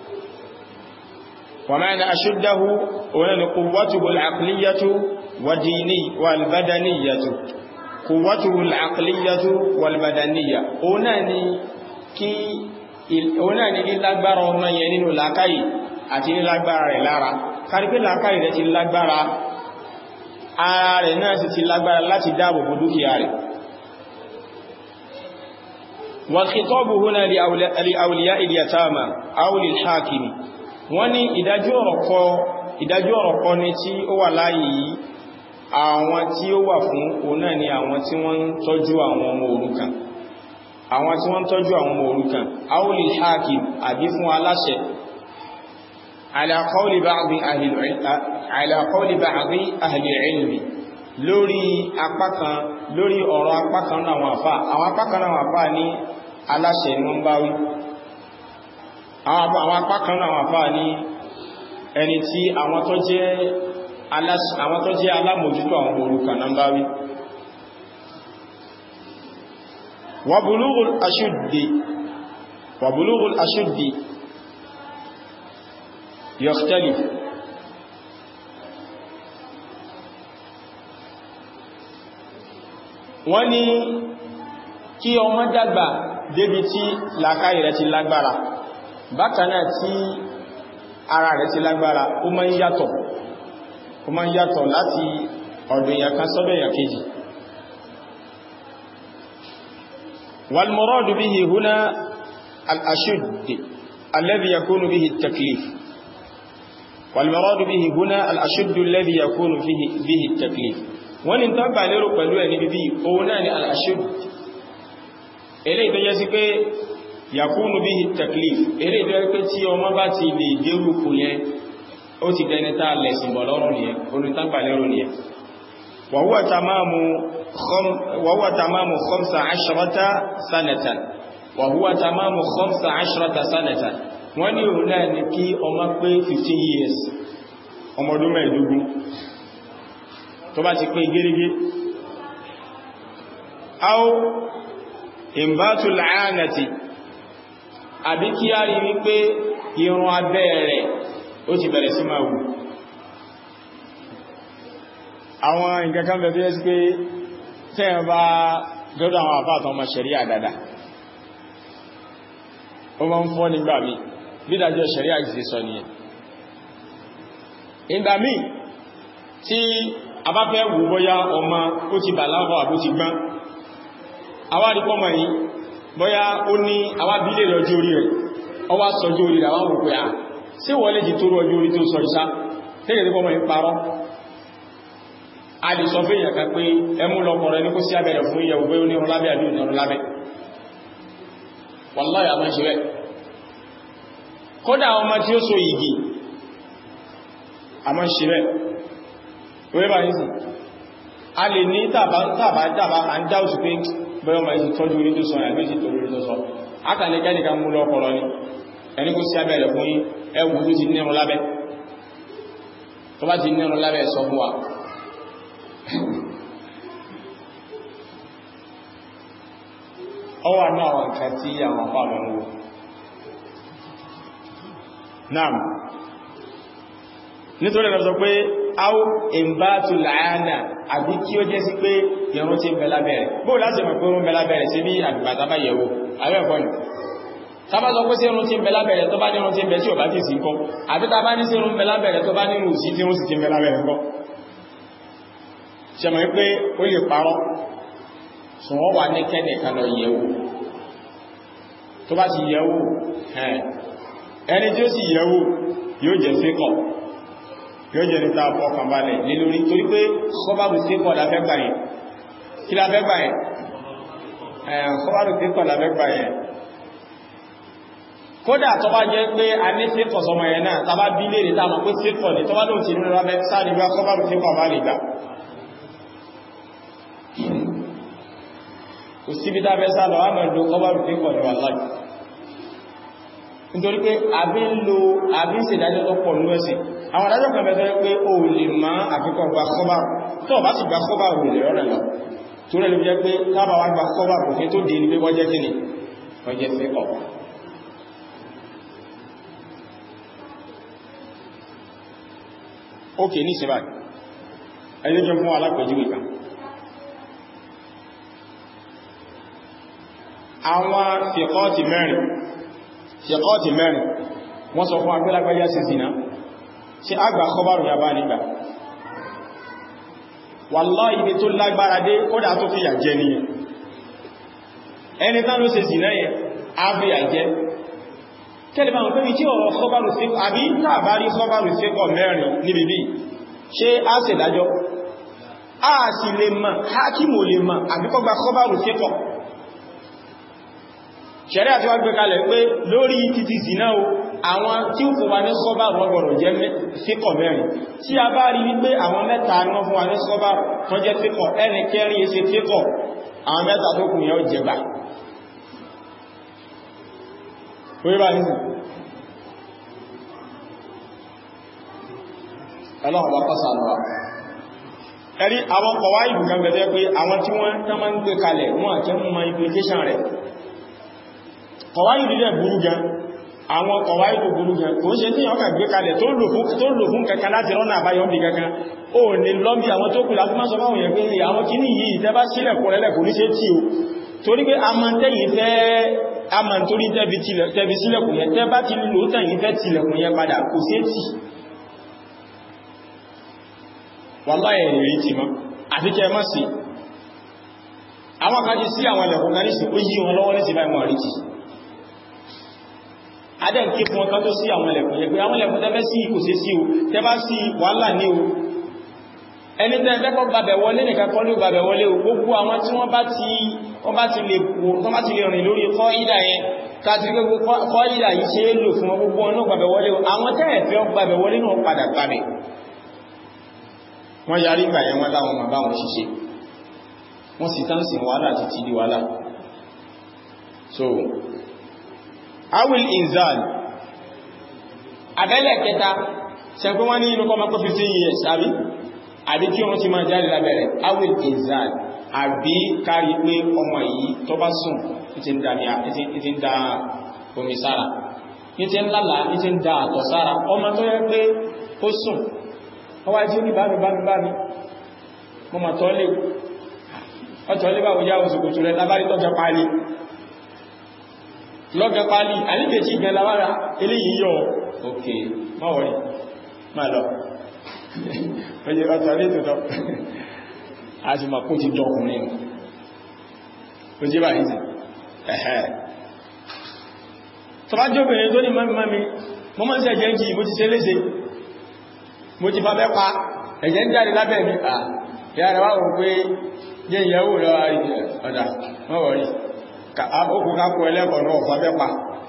A: wa ma'na ashuddahu òun náà ni quwwatuhu al-aqliyyatu wa dini wal-badaniyyatu quwwatuhu al-aqliyyatu wal-badaniyya òun náà ni lílágbára ọmọ yẹn nínú làákàyè àti lílágbára rẹ̀ lára kárí pé làákàyè rẹ̀ ti lágbára ara rẹ̀ náà sì ti lágbára láti dáàbò bo dúkìá rẹ̀ wal khitabu huna li awliya'i al-yatama aw lil-hakim wọ́n ní ìdájọ́ ọ̀rọ̀ kọ́ ní tí ó wà láàyè yìí àwọn tí ó wà fún òun náà ni àwọn tí wọ́n ń tọ́jú àwọn ọmọ òrukàn aw lil-hakim àbí fún aláṣẹ ala qawli ba'di ahli al-ilmi lórí ọ̀rọ̀ apákan náà àwọn apákan náà àfá ní aláṣẹ ni wọ́n bá wí àwọn apákan náà àfá ní ẹni tí àwọn tó jẹ́ alámòjútó àwọn òrukàn náà bá wí wa bulughul ashuddi yakhtalif wọ́n ní kí ọmọ dàgbà débi tí làákàyè rẹ̀ ti lágbára bákan náà tí ara rẹ̀ ti lágbára ó máa ń yàtọ̀ láti ọ̀dọ̀ èèyàn kan sọ́dọ̀ èèyàn kejì. wal muradu bihi huna al-ashudd alladhi yakunu bihi at-taklif wal muradu bihi huna al-ashudd alladhi yakunu bihi at-taklif wọ́n ní tán bà lérò pẹ̀lú ẹni bíbí òun náà ni al-ashudd eléyìí tó jẹ́ sí pé yakunu bihi at-taklif eléyìí tó jẹ́ pé tí ọmọ bá ti lè dérú kò yẹn ó ti dẹni tá lẹ̀sìn bọ̀ lọ́rùn nìyẹn olùtán bà lérò nìyẹn وهو تمام 15 سنة وهو تمام 15 سنة wọ́n ní òun náà ni kí ọmọ pé 15 years ọmọdún mẹ́ẹ̀dógún tó bá ti pé gẹ́gẹ́ aw imbatul aanati àbí kí a rí wípé irun abẹ́ rẹ̀ ó ti bẹ̀rẹ̀ sí máa wù àwọn nǹkankan bẹ̀rẹ̀ sí pé tẹ́yàn bá dọ́dọ̀ àwọn àfáàtàn ọmọ ṣẹ̀ríà dada ó máa ń fọ́ nígbà míì bí dájọ́ ṣẹ̀ríà ti sọ nìyẹn ìgbà míì tí a bá fẹ́ wò bóyá ọmọ ó ti bàlágà àbó ti gbọ́n àwádìípọ́mọ̀ yìí bóyá ó ní àwábílẹ̀ lọ́jọ́ orí rẹ̀ ọwá sọjọ́ orí rẹ̀ àwọn òpè à sí wọ́n lè jì tó rọ ọjọ́ orí tó sọ ìṣá tẹ́yẹ̀ tí pọ́mọ̀ yìí parọ́ a lè sọ fún ìyàkà pé ẹmú lọ́kọ̀ rẹ̀ ní kó sí abẹ́rẹ̀ fún ìyàwó bẹ́ onírun lábẹ́ àbí onírun lábẹ́ wàláhì àmọ́ ṣe rẹ̀ kódà ọmọ tí ó so igi àmọ́ ṣe rẹ̀ wẹ́ bá yìí a lè ní tàbá à ń dáwùsù pé bẹ́ẹ̀ ọmọ ìsì tọ́jú orí tó sọ àbí ìsì tọ́jú orí tó sọ átàlẹ́gẹ́ nìkan mú lọ́kọ̀ rọ ní ẹni kó sí abẹ́rẹ̀ fún ẹwù tó ti nírun lábẹ́ tó bá ti nírun lábẹ́ sọ fún wa ọwà náà wọn kà tí àwọn apá lọ wò náà nítorí ẹ̀rọ sọ pé áwọ́ ìmbátù làánà àbí kí ó jẹ́ sí pé ìrún tí ń bẹ lábẹ́rẹ̀ bóò láti mọ̀ pé ìrún bẹ lábẹ́rẹ̀ sí bí àgbàtàbà yẹ̀wò àwẹ́ẹ̀kọ́ ni tàbá sọ pé sí ìrún tí ń bẹ lábẹ́rẹ̀ tó bá ní ìrún tí ń bẹ tí ò bá ti sí ń kọ́ àbí tàbá ní sí ìrún bẹ lábẹ́rẹ̀ tó bá ní ìrún sí tí ìrún sì ti ń bẹ lábẹ́rẹ̀ kọ́ ṣe mọ̀ pé ó lè parọ́ sùn wọ́n wà ní kẹ́nìkan lọ yẹ̀wò tó bá ti yẹ̀wò ẹni tí ó sì yẹ̀wò yóò jẹ́ fíkọ̀ yóò jẹ́ níta ọkàn balẹ̀ lé lórí torí pé kọ́bàrù fíkọ̀ láfẹ́gbà yẹn kí láfẹ́gbà yẹn kọ́bàrù fíkọ̀ láfẹ́gbà yẹn kódà tó bá jẹ́ pé a ní fíkọ̀ sọmọ yẹn náà tàbá bí lè rí táwọn pé fíkọ̀ ní tó bá lóun ti nínú lábẹ́ sáàrí bá kọ́bàrù fíkọ̀ bá lè gbà kò síbi tábẹ́ sálọ á mọ̀ ló kọ́bàrù fíkọ̀ ní wàláì nítorí pé àbí ń ṣe ìdájọ́ tó pọ̀ ní ẹ̀sìn àwọn adájọ́ kan bẹ̀rẹ̀ pé o lè máa àfikọ́ gba kọ́bàrù tó bá sì gba kọ́bàrù lè rọ́rẹ̀ lọ tó rẹ̀ ló jẹ́ pé tábà wá gba kọ́bàrù fi tó dé ní pé wọ́n jẹ́ kíni wọ́n jẹ́ fíkọ̀ ókè ní ìsinmi ẹjọ́ jẹ́ fún alápẹ̀júwì kan àwọn fìkọ́ọ̀tì mẹ́rin wọ́n sọ fún agbẹ́lágbẹ́yà sí zina ṣe àgbà kọbárù ya bá nígbà wallahi ibi tó lágbára dé kódà tó fi yàjẹ́ ní ẹni tán ló ṣe zina yẹn a fi yàjẹ́ kẹ́lẹ̀bà ń pẹ́bí tí ọ̀rọ̀ kọbárù sí àbí tàbárí kọbárù sí kọ mẹ́rin níbi bí ṣe a ṣe dájọ́ a sì lè mọ̀ hákìmò lè mọ̀ àbíkọ́gbà kọbárù sí kọ ṣẹ̀rẹ́ àti wá gbé kalẹ̀ pé lórí títí zina o àwọn tí ó fún wa ní sọ́bàrù ọgbọ̀rọ̀ jẹ́ fíkọ̀ mẹ́rin tí a bá rí wípé àwọn mẹ́ta ní wọ́n fún wa ní sọ́bàrù tó jẹ́ fíkọ̀ ẹni kẹrin ẹsẹ fíkọ̀ àwọn mẹ́ta tó kù yẹn ó jẹgbà ẹ̀rí àwọn kọ̀wá ìlú kan gẹ̀gẹ́ pé àwọn tí wọ́n tán máa ń gbé kalẹ̀ wọ́n àti mọ́ implication rẹ̀ kọ̀wáyìí dídẹ̀ burú gan àwọn kọ̀wá ìlú burú gan kò ń ṣe tí ọkà gbé kalẹ̀ tó lò fún kankan láti rọ́nà àbáyọ́ bí kankan ó ní lọ́bí àwọn tó kù láti máa sọ fáwọn èèyàn pé àwọn kìíní yìí tẹ́ bá sílẹ̀kùn rẹ̀ kò ní ṣe tí o torí pé a máa tẹ́yìn fẹ́ a máa torí tẹ́bi sílẹ̀kùn yẹn tẹ́ bá ti lò tẹ́yìn fẹ́ tilẹ̀kùn yẹn padà kò sí tí wallahi rí ti mọ́ àti kẹ́ mọ́ sí àwọn kan ti sí àwọn ẹlẹ̀kùn kan ní sí ó yí wọn lọ́wọ́ ní sí báyìí mọ́ rí ti adẹ́ ń ké fún ọkàn tó sí àwọn ẹlẹ́kùn yẹ pé àwọn ẹlẹ́kùn tẹ́fẹ́ sí kò sí sí o tẹ́bá sí wàhálà ní o ẹni tẹ́fẹ́kọ́ gbàbẹ̀ wọlé nìkan kọ́ ló gbàbẹ̀ wọlé o gbogbo àwọn tí wọ́n bá ti lè rìn lórí kọ́ ìdà yẹn káàkiri gbogbo kọ́ ìdà yìí ṣe é lò fún gbogbo ọ̀nà gbàbẹ̀ wọlé o àwọn tẹ́ẹ̀fẹ́ gbàbẹ̀ wọlé náà padà gbàbẹ̀ wọ́n yarí ìgbà yẹn wọ́n láwọn màbá wọn ṣiṣẹ́ wọ́n sì tán sí wàhálà títí di wàhálà so awil inzal abẹ́lẹ̀ kẹta ṣẹ̀kọ́ wọ́n ní inú kọ́ mọ́kọ́ 15 years àbí kí wọ́n ti máa jáde lábẹ́rẹ̀ awil inzal àbí kárí pé ọmọ yìí tó bá sùn ìtí ń da omi sára ìtí ń lálàá ìtí ń da àtọ̀ sára ọmọ tó yẹ pé ó sùn ọwá tí ó ní bámi mo mà tọ́lé ọ̀tọ́lé báwo yá òsùkùtù rẹ̀ lábárí tọ́jọ pálí lọ́gẹ́ pálí àníkèjì ìgbẹ̀ láwárá eléyìí yọ òkè mọ́wọ̀rí máa lọ oye ọ̀tọ́lé tó tọ́ a ti ma kó ti dọkùnrin ojú bá yìí ẹ̀hẹ́ tọ́bájóbìnrin tó ní mọ́mí mọ́ mọ́ sí ẹ̀jẹ̀ ń jí mo ti ṣe léṣe mo ti fàbẹ́ pa ẹ̀jẹ̀ ń jáde lábẹ́ mi à yára wá wọ́n pé jẹ́ ìyàwó lọ ọ̀dà mọ́wọ̀rí ókù kákù ẹlẹ́kọ̀ọ́ náà fàbẹ́ pa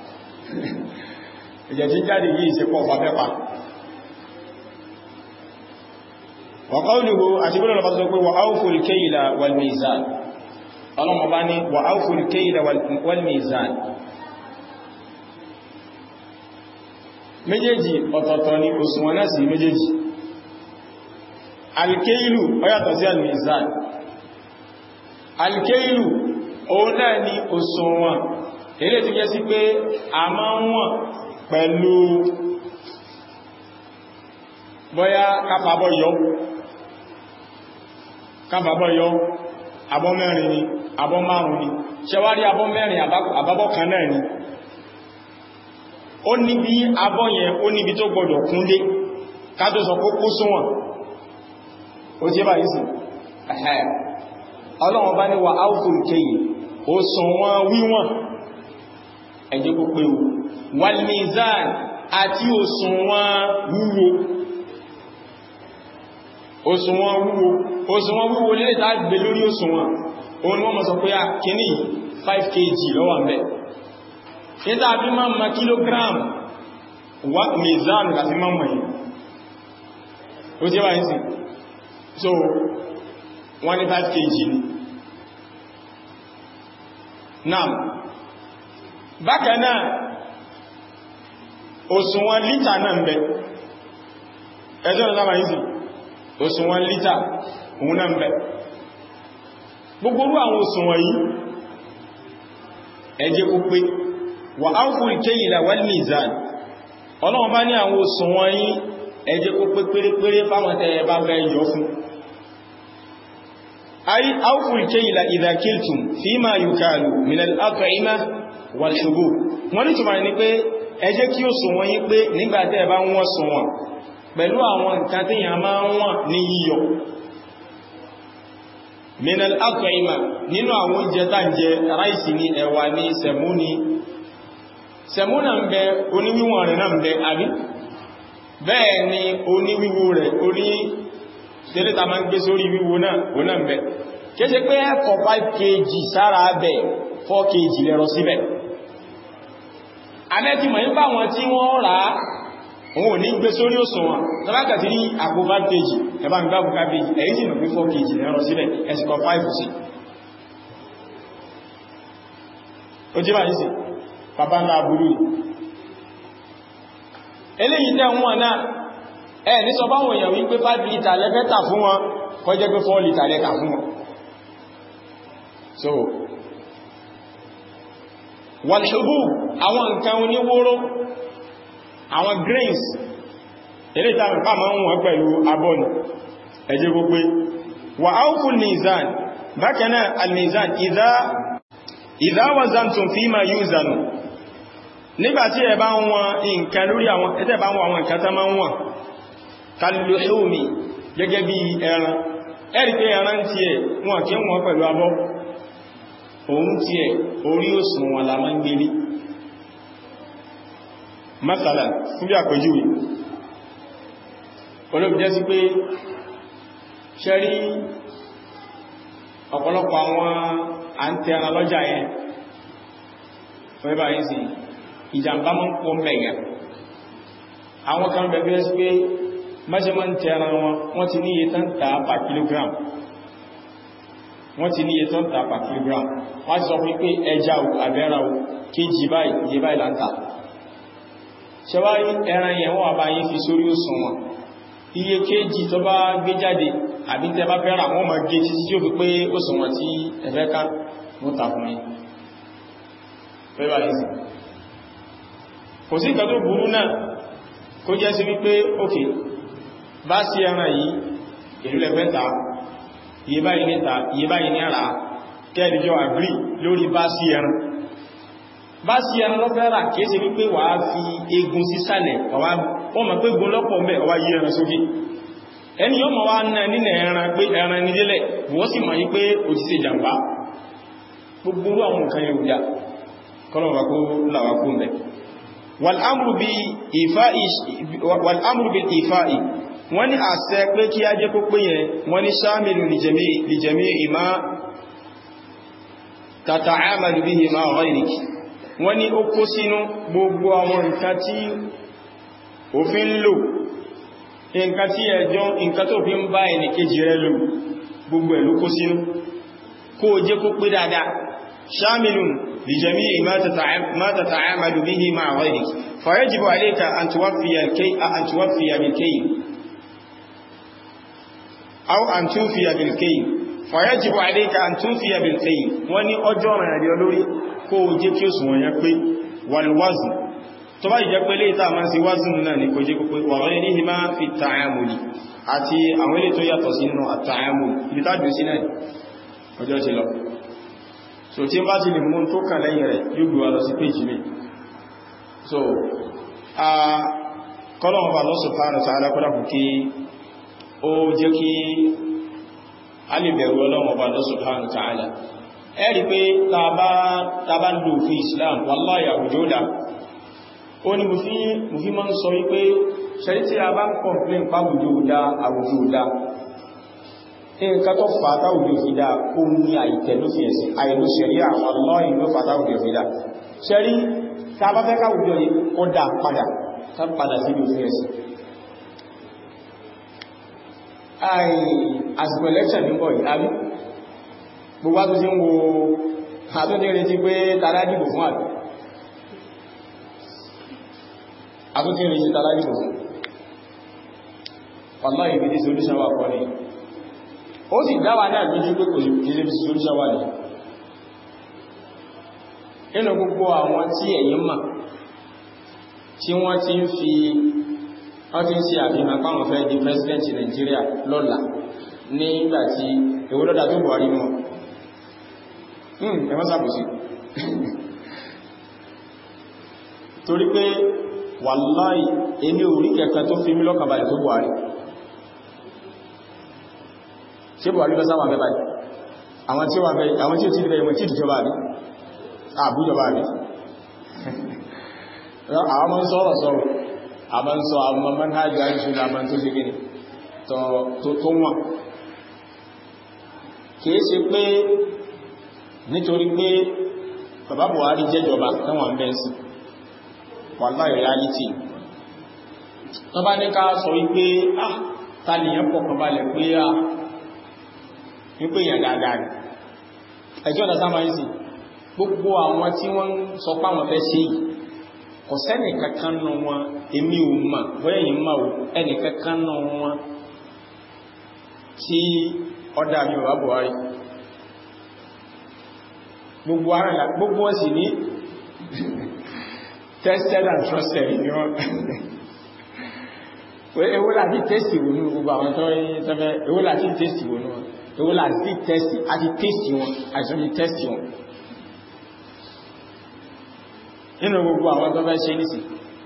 A: ẹ̀jẹ̀ tí jáde yìí ṣe pọ̀ fàbẹ́ pa wa qawluhu àti gbọ́nà lọ́pàá sọ pé wa awful kayla wal mizan ọlọ́mọ bá ní wa awful kayla wal mizan méjèèjì ọ̀tọ̀ọ̀tọ̀ ni òṣùwọ̀n náà sí méjèèjì alkeilu ó yàtọ̀ sí almizan alkeilu òun náà ni òṣùwọ̀n èlé tí jẹ́ sí pé a máa ń wọ̀n pẹ̀lú bóyá kápàbọ̀ yọ abọ́ mẹ́rin ni abọ́ márùn ni ṣẹwárí abọ́ mẹ́rin àbábọ́ kan náà ni ó ní bí abọ́ yẹn ó níbi tó gbọdọ̀ kúnlé ká tó sọ kó kó súnwọ̀n ó jẹ́ báyìí sí ẹ̀hẹ́ ọlọ́run bá ní wà áwùfùl kéyì ó sùn wọn wíwọ̀n ẹjẹ́ kó pé o wal mizan àti òṣùwọ̀n wúwo òṣùwọ̀n wúwo lè tá gbé lórí òṣùwọ̀n òun wọ́n mọ̀ sọ pé kìíní 5 kg lọ́wọ́ mẹ́ ìta bí máa ma kilogram wà mizan àti máa mọ̀ yìí ó jẹ́ wáyé sí so wọ́n ní 5 kg ní náà bákan náà òṣùwọ̀n lítà náà ń bẹ ẹjọ́ ìlàmà yìí sí òṣùwọ̀n lítà òun náà ń bẹ gbogbo orú àwọn òṣùwọ̀n yìí ẹ jẹ́ kó pé wà áwùfùl kayla wal mizan ọlọ́wọ́n bá ní àwọn òṣùwọ̀n yìí ẹ jẹ́ kó pé pérépéré fáwọn tẹ́yẹ bá fẹ́ yọ fún ay áwùfùl kayla idha kiltum fima yukalu min al-at'ima wal shurub wọ́n ní túnmà ní pé ẹ jẹ́ kí òṣùwọ̀n yìí pé nígbàtẹ́ bá wọ́n sùnwọ̀n pẹ̀lú àwọn nǹkan tí yà máa ń wọ́n ní yíyọ min al-at'ima nínú àwọn oúnjẹ tá ń jẹ ráìsì ní ẹ̀wà ní sẹ̀mú ní sẹ̀mú náà ń bẹ oníwíwọ̀n rẹ̀ náà ń bẹ àbí bẹ́ẹ̀ ni oníwíwo rẹ̀ oní tẹ́lẹ̀ta máa ń gbé sórí wíwo náà ó náà ń bẹ kéṣe pé ẹ̀kọ́ 5 kg sára bẹ̀ 4 kg lẹ́rọ síbẹ̀ amẹ́tí mọ̀ nípa wọn tí wọ́n rà á òun ò ní gbé sórí òṣùwọ̀n tọ́lákàtí ní àpò 5 kg ẹbá ń gbábù kábí èyí sì mọ̀ pé 4 kg lẹ́rọ síbẹ̀ ẹ̀sìkọ̀ 5 sí ó jẹ́ báyìí sí bàbá ńlá burú eléyìí tẹ́ wọn náà ẹ̀ ní sọ báwọn èèyàn wípé 5 litre lẹ́fẹ́ta fún wọn kọ́ jẹ́ pé 4 litre lẹ́ta fún wọn so wal-hubub àwọn nǹkan oníwóró àwọn grains ilé ìtàmì pa máa ń wọ́n pẹ̀lú abọ́nù ẹjẹ́ gbogbo wa awfu al-mizan bákanáà al-mizan idha wazantum fima yuzanu nígbàtí ẹ bá ń wọn nǹkan lórí àwọn ẹ̀tẹ́ bá ń wọn àwọn nǹkan tá máa ń wọn kal-luhumi gẹ́gẹ́ bí ẹran ẹ̀rí pé ẹran tí ẹ̀ wọn kí wọ́n pẹ̀lú abọ́ òun tí ẹ̀ orí òsùn wọn la máa ń gbélé masala fún bí àpèjúwe olóbi jẹ́ sí pé ṣẹ́rí ọ̀pọ̀lọpọ̀ àwọn àǹtẹ̀ẹ̀ràn lọ́jà yẹn fún ẹbà yìí sí ìjàmbá mọ́ ń pọ̀ mẹ́gà àwọn kan bẹ̀rẹ̀ sí pé measurement tẹ̀ẹ̀ràn wọ́n ti ní iye tán tà per kilogram wọ́n ti ní iye tán tà per kilogram wọ́n ti sọ fún pé ẹja àbẹ́ra kéjì báyìí iye báyìí láńtà ṣẹwárí ẹran yẹn wọ́n àbá yìí fi sórí òṣùwọ̀n iye kéjì tó bá gbé jáde àbí tẹ́ bá fẹ́ra wọ́n máa gé títí yóò fi pé òṣùwọ̀n tí ẹ̀fẹ́ ká mú ta fún yín pẹ́bà yìí sí kò sí ìkà tó burú náà kó jẹ́ sí wípé ókè bá sí ẹran yìí ìlú lẹ́fẹ́ ta iye báyìí ní ta iye báyìí ní àrà kẹ́ẹ̀dìjọ́ àgbrí lórí bá sí ẹran lọ́fẹ́ rà kéèsì wípé wà á fi egun sísàlẹ̀ wọ́n mọ̀ pé gun lọ́pọ̀ mẹ́ ọwá yí ẹran sókè ẹni yóò mọ̀ wá náà nínú ẹran pé ẹran ní délẹ̀ wọ́n sì mọ̀ yí pé òjíṣẹ́ jàmbá gbogbo àwọn nǹkan yóò dá kọ́lọ̀wà kó làwà kó mẹ́ wal-amru bil ifa'i wọ́n ní àṣẹ pé kí á jẹ́ kó pé yẹn wọ́n ní shamilu li jami'i ma tata'amalu bihi ma ghayrik wọ́n ní ó kó sínú gbogbo àwọn nǹkan tí òfin lò nǹkan tí ẹjọ́ nǹkan tó fi ń bá ẹni kejì rẹ̀ lò gbogbo ẹ̀ ló kó sínú kó jẹ́ kó pé dáadáa shamilun li jami'i ma tata'amalu bihi ma ghayrik fa yajibu alayka an tuwaffiya bil kayl aw an tufiya bil kayl fa yajibu alayka an tufiya bil kayl wọ́n ní ọjọ́ rẹ̀ lórí kó jẹ́ kí ó sùn wọ́n yẹn pé wal-wazn tó bá ìjẹ́ pé lè tàà máa sí wazn náà ní kó jẹ́ pé wa ghayrihima fi at-ta'amuli àti àwọn ilé tó yàtọ̀ sí nínú at-ta'amul ibi tájú sí náà ọjọ́ ti lọ so tí bá ti lè mú tó kà lẹ́yìn rẹ̀ yóò gbé wa lọ sí péjì mi so kọ́lọ̀wọ̀n bá Allah subhanahu wa ta'ala kọ́lá kù kí ó jẹ́ kí a lè bẹ̀rù Ọlọ́run bá Allah subhanahu wa ta'ala ẹ̀rí pé tàbá lò fi Islam wallahi àwùjọ dá ó ní mo fi máa ń sọ wípé ṣẹ́rí tí a bá ń complain pàwùjọ dá àwùjọ dá nǹkan tó fàátà òjò fi dá ó ní àìtẹ̀lófì ẹ̀sìn àìlóṣẹ̀rí àwọn lọ́yìn ló fàátà òjò fi dá ṣẹ́rí tàbá fẹ́ káwùjọ yìí ó dá padà sí òfin ẹ̀sìn àsìkò election ní bọ̀ yìí gbogbo àtún sí ń wo àtúndé retí pé tàrà dìbò fún àbí àtúndé retí tàrà dìbò fún wallahi ibi tí solution wà kọ́ ní ó sì dáwà náà lójú pé kò lè fi solution wà ní inú gbogbo àwọn tí ẹ̀yin mà tí wọ́n ti ń ṣe àfihàn pàwọn fẹ́ di president Nigeria lọ́la nígbàtí ìwọ́lọ́dà tó Buhari náà ẹ̀wọ́n sàbòsí torí pé wàláì èmi orí kẹta tó fi mí lọ́kànbalẹ̀ tó Buhari ṣe Buhari lọ sáwà bẹ́ báyìí àwọn tí ó ti bẹ̀rẹ̀ ìwọ̀n tí ìjọba rí àbújọba rí àwọn mọ́ sọ́rọ̀ sọ́rọ̀ àmọ́ ń sọ àwọn manhajj àìṣúlá àmọ́ tó ṣe gini tó wọ́n kìí ṣe pé nítorí pé bàbá Buhari jẹ́jọba tẹ́wọ̀n bẹ́ẹ̀sì wallahi reality tó bá ní ká sọ wípé tàlìyàn pọ̀kan balẹ̀ pé wípé èèyàn dáadáa rẹ̀ ẹjọ́ ọ̀dá sáma ń sì gbogbo àwọn tí wọ́n sọ páwọn fẹ́ ṣe yìí kò sẹ́nì kankan nù wọn èmi ò mà bóyá yìí mà ò ẹnì kankan nù wọn tí ọdá mi bàbá Buhari gbogbo wọn sì ní tested and trusted ni wọ́n èwo láti tẹ́sì wọnú gbogbo àwọn tó ń sẹ́fẹ́ èwo láti tẹ́sì wọnú wọn èwo láti tẹ́sì àti tẹ́sì wọn àìsàn ní tẹ́sì wọn nínú gbogbo àwọn tó fẹ́ ṣe nìsí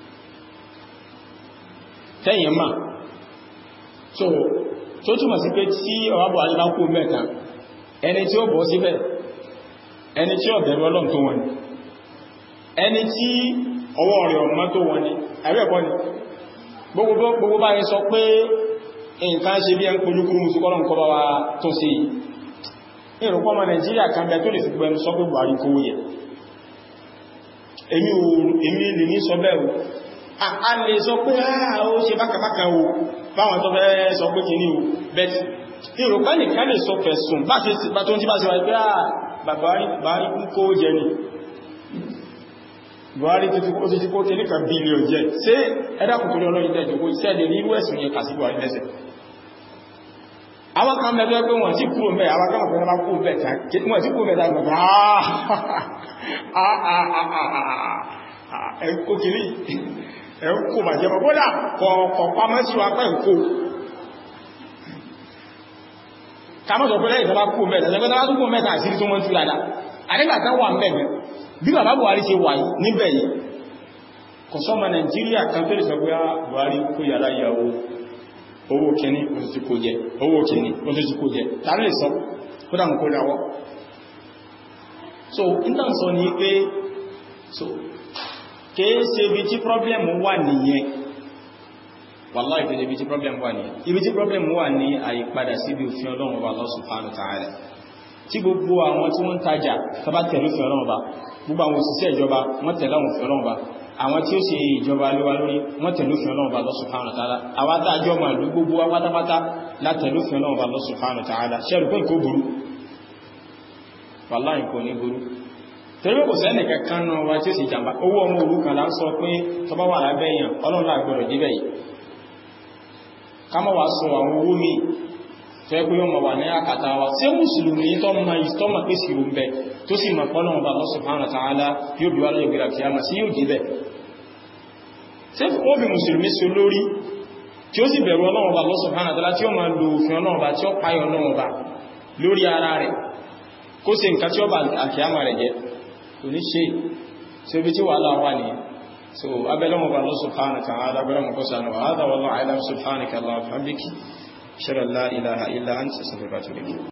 A: tẹ́yìn mà so tó túnmọ̀ sí pé tí ọwábọ̀ alákò mẹ́ta ẹni tí ó bọ́ síbẹ̀ ẹni tí ó bẹ̀rù Ọlọ́run tó wọn ni ẹni tí ọwọ́ rẹ̀ ọmọ tó wọn ni ẹ̀rẹ́kọ́ ni gbogbo bá yẹ sọ pé nǹkan ṣe bí ẹn kojúkúrú musulọ́lọ́n kọ́ bá wa tó sí ìrùpọ̀ ọmọ Nàìjíríà kan bẹ tó lè fi gbẹnu sọ pé Buhari kó yẹ èmi lè ní sọ bẹ́ẹ̀ a lè sọ pé ó ṣe bákàbákà o fáwọn tó fẹ́ sọ pé kìíní o bẹ́ẹ̀ ìrùpọ̀ nìkan lè sọ fẹ̀sùn bá tó ń tí bá ṣe wáyé pé Buhari kó jẹ ni Buhari ó ti ti kó tẹ́lẹ̀ kan bílíọ̀n jẹ́ ṣé ẹ̀dàkùnkùn ọlọ́rin tẹ́ ìjọkó ìṣẹ́lẹ̀ ní irú ẹ̀sùn yẹn kà sí Buhari lẹ́sẹ̀ àwọn kan mẹ́bẹ́ pé wọ́n tí kúrò mẹ́ àwọn kan mẹ́bẹ́ kúrò mẹ́ wọ́n tí kúrò mẹ́ tàbí ẹ̀kọ́ kìí ẹ̀kọ́ bàjẹ́ bọ́dá kọ̀ọ̀pá mẹ́sí wa pẹ́ ìkó kàmọ́sọ̀ pẹ́lẹ̀ ìjọba kúrò mẹ́ bí bàbá Buhari ṣe wà níbẹ̀ yìí kò sọ́mọ Nàìjíríà kan tó lè sọ pé Buhari kó yàrá ìyàwó owó kìíní oṣù kò jẹ owó kìíní oṣù kò jẹ tàbí lè sọ kó dáhùn kó dáwọ́ so intan sọ ní pé so kìí ṣe ibi tí problem wà nìyẹn wallahi ìpínlẹ̀ ibi tí problem wà nìyẹn ibi tí problem wà ní àyípadà síbi òfin Ọlọ́run wa Allah subhanahu wa ta'ala tí gbogbo àwọn tí wọ́n ń tajà tọba tẹ̀lú fi Ọlọ́run ba gbogbo àwọn òṣìṣẹ́ ìjọba wọ́n tẹ̀lú àwọn fi Ọlọ́run ba àwọn tí ó ṣe ìjọba léwa lórí wọ́n tẹ̀lú fi Ọlọ́run ba Allah subhanahu wa ta'ala àwọn adájọ́ ma lú gbogbo wa pátápátá látẹ̀lú fi Ọlọ́run ba Allah subhanahu wa ta'ala ṣẹ́rù pé kò burú wallahi kò ní burú tẹ́lú kò sẹ́nì kankan náà wa tí ó sì jàmbá owó ọmọ òrukàn là ń sọ pé tọba wà lábẹ́ èèyàn Ọlọ́run lágbọ́dọ̀ débẹ̀ yìí ká má wá sọ àwọn owó míì fẹ́ pé ọmọ wà ní àkàtà wa tí ó mùsùlùmí tó ma ìstọ́mà pé sí rúmbẹ̀ tó sì mọ̀ pọ́lọ̀ ọba Allah subhanahu wa ta'ala yóò bí wá lọ́yẹ̀ gbìyà kìí àmà sí yóò dìbẹ̀ tí ó bí mùsùlùmí sí olórí tí ó sì bẹ̀rù Ọlọ́run ọba Allah subhanahu wa ta'ala tí ó ma lo òfin Ọlọ́run ọba tí ó páyọ Ọlọ́run ọba lórí ara rẹ̀ kó ṣe nǹkan tí ó bá àkíyàmà rẹ̀ jẹ́ kò ní ṣe tí ó bí tí wàhálà wà ní so abẹ́lọ́run ọba Allah subhanahu wa ta'ala abẹ́lọ́run kọ́sánà wa hadha wallahu a'lam subhanaka Allahumma wa bihamdika أشهد أن لا إله إلا أنت أستغفرك وأتوب إليك